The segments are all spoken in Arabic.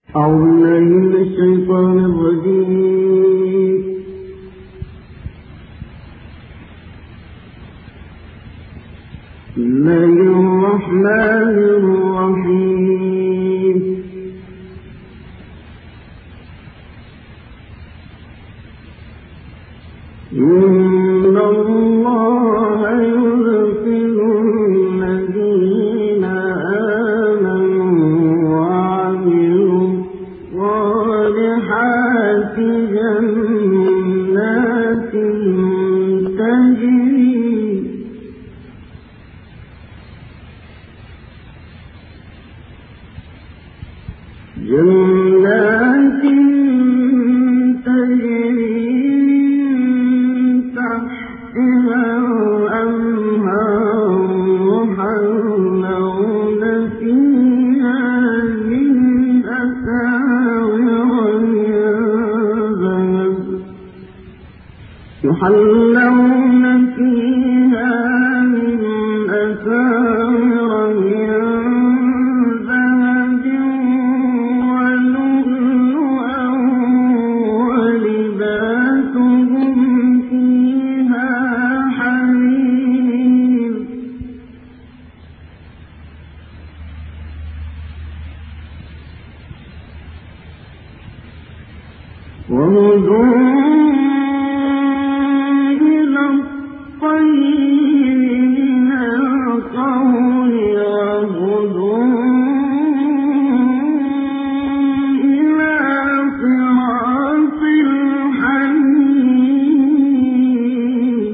أعوذ بالله من الشيطان الرجيم. بسم الله الرحمن الرحيم. إن الله يدخل الذين آمنوا وعملوا الصالحات جنات تجري تحتها الأنهار يحلون فيها من أساور ذهب ولؤلؤا ولباسهم فيها حرير. وهدوا إلى الطيب من القول وهدوا إلى صراط الحميد.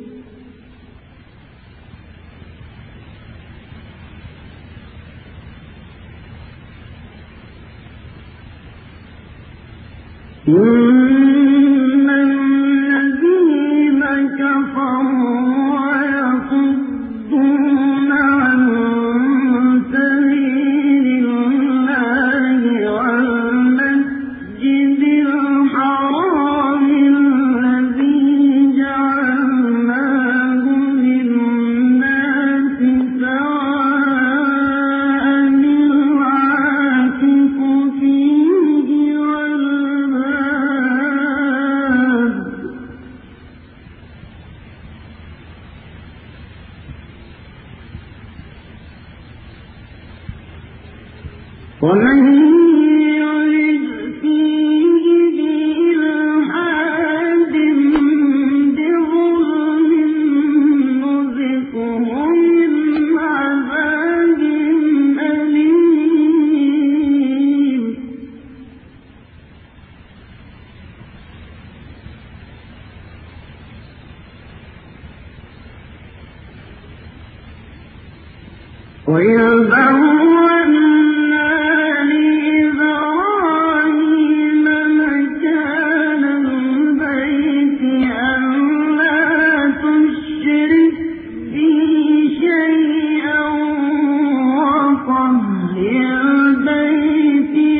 إن الذين كفروا ويصدون عن سبيل الله والمسجد الحرام الذي جعلناه للناس سواء العاكف فيه والباد. ومن يرد فيه بإلحاد بظلم نذقه من عذاب أليم. وإذ بوأنا لإبراهيم مكان البيت ألا تشرك بي شيئا وطهر بيتي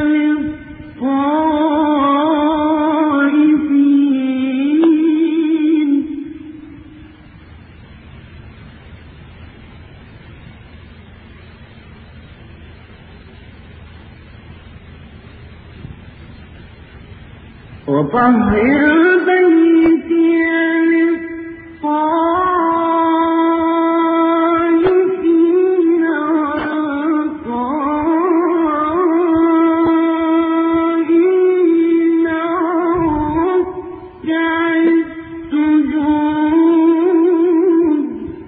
للطائفين. وطهر بيتي للطائفين والقائمين والركع السجود.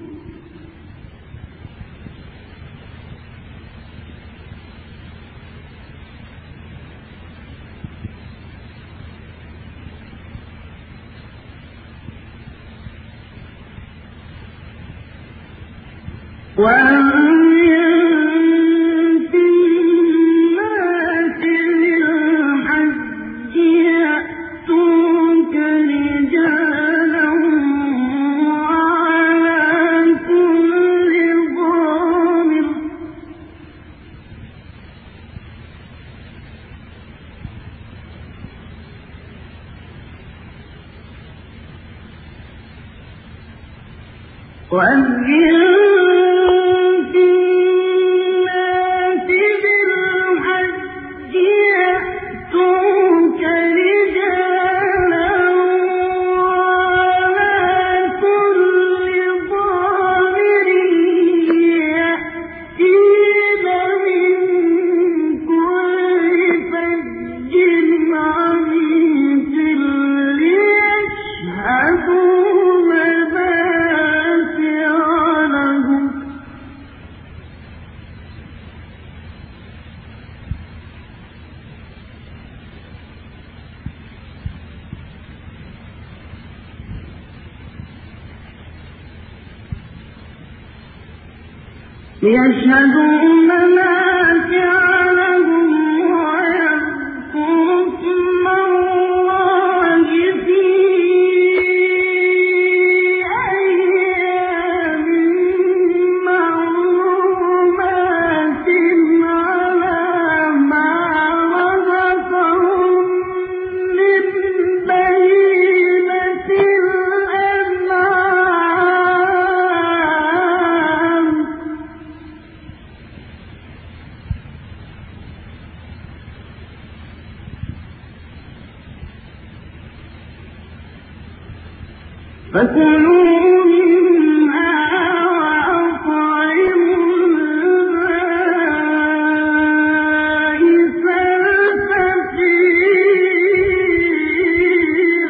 وأذن في الناس بالحج يأتوك رجالا وعلى كل ضامر وأذن في الناس بالحج ليشهدوا منافع لهم ويذكروا اسم الله في أيام معلومات على ما رزقهم من بهيمة الأنعام فكلوا منها وأطعموا البائس الفقير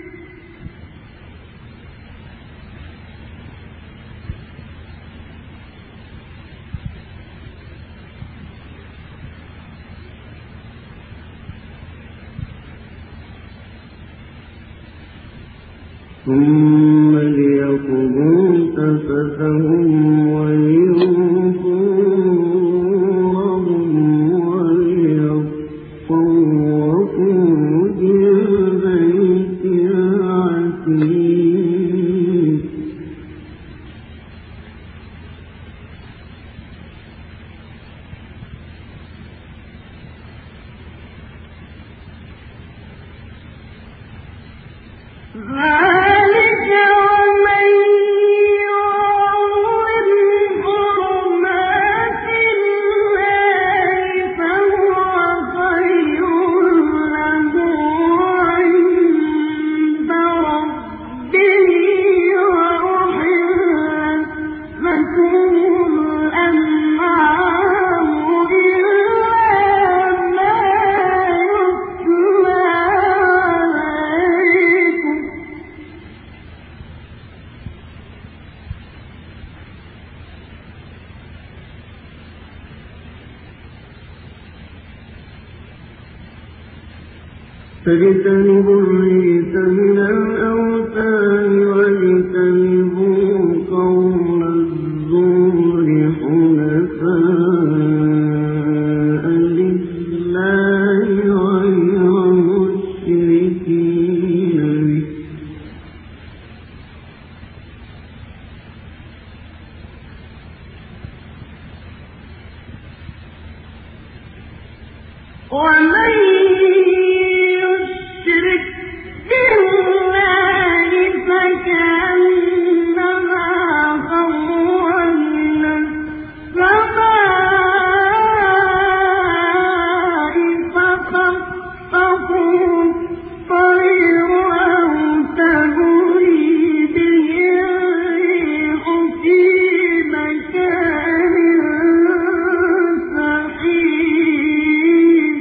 ثم ليقضوا تفثهم وليوفوا نذورهم وليطوفوا بالبيت العتيق ذلك ومن يعظم حرمات الله فهو خير له عند ربه وأحلت لكم الأنعام إلا ما يتلى عليكم فاجتنبوا الرجس من الأوثان واجتنبوا قول الزور حنفاء لله غير مشركين به ومن يشرك بالله فكأنما خر من السماء فخطفه الطير أو تهوي به الريح في مكان سحيق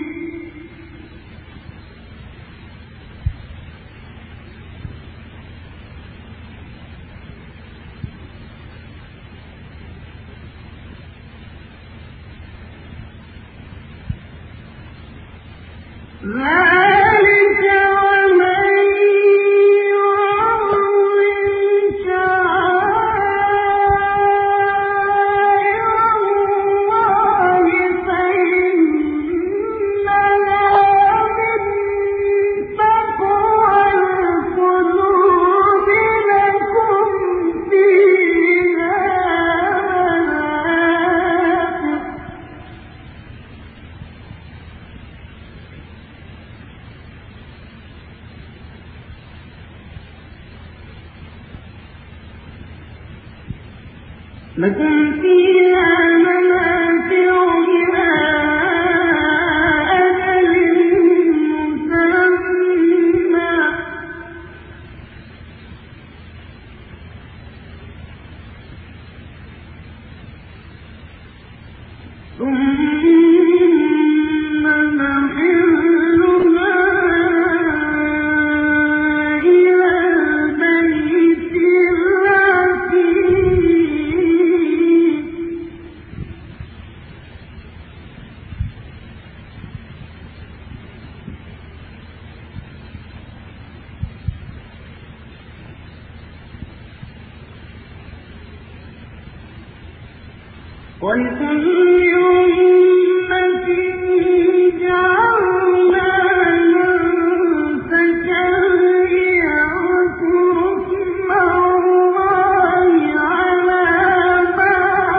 ذلك ومن يعظم شعائر الله فإنها من تقوى القلوب لكم فيها لكم فيها منافع إلى أجل مسمى ثم نحلها إلى البيت العتيق ولكل أمة جعلنا منسكا ليذكروا اسم الله على ما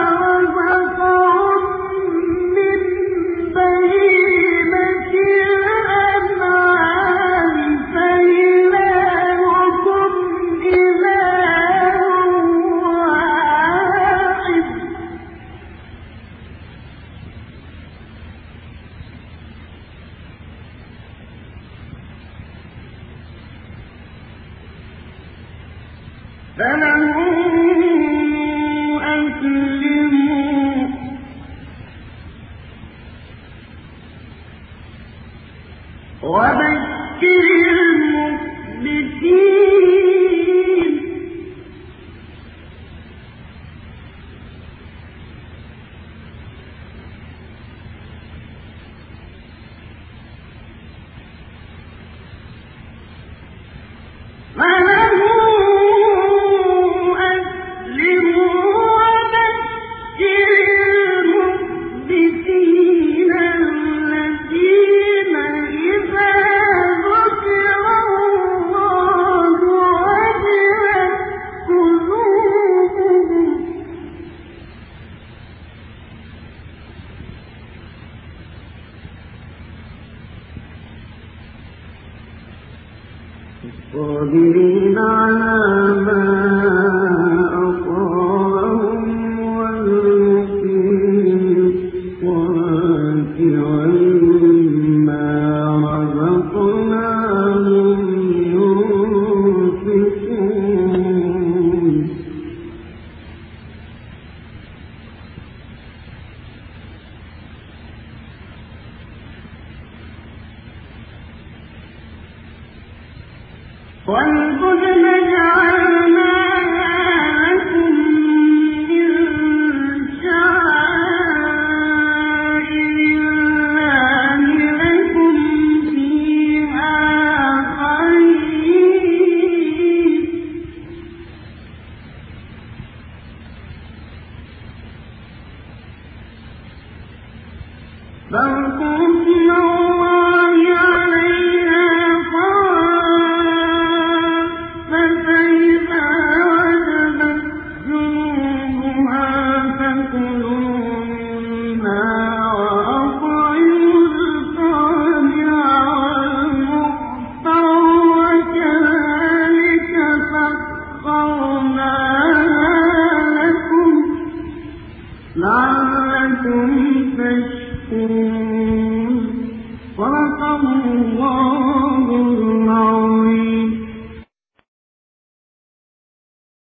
رزقهم من بهيمة الأنعام فإلهكم إله واحد فله أسلموا وبشر المخبتين الصابرين على ما أصابهم والمقيم الصلاة ومما رزقناهم ينفقون والبدن جعلناها لكم من شعائر الله لكم فيها خير فاذكروا اسم الله عليها فإذا وجبت جنوبها فكلوا منها وأطعموا القانع والمعتر وكذلك سخرناها لكم لعلكم تشكرون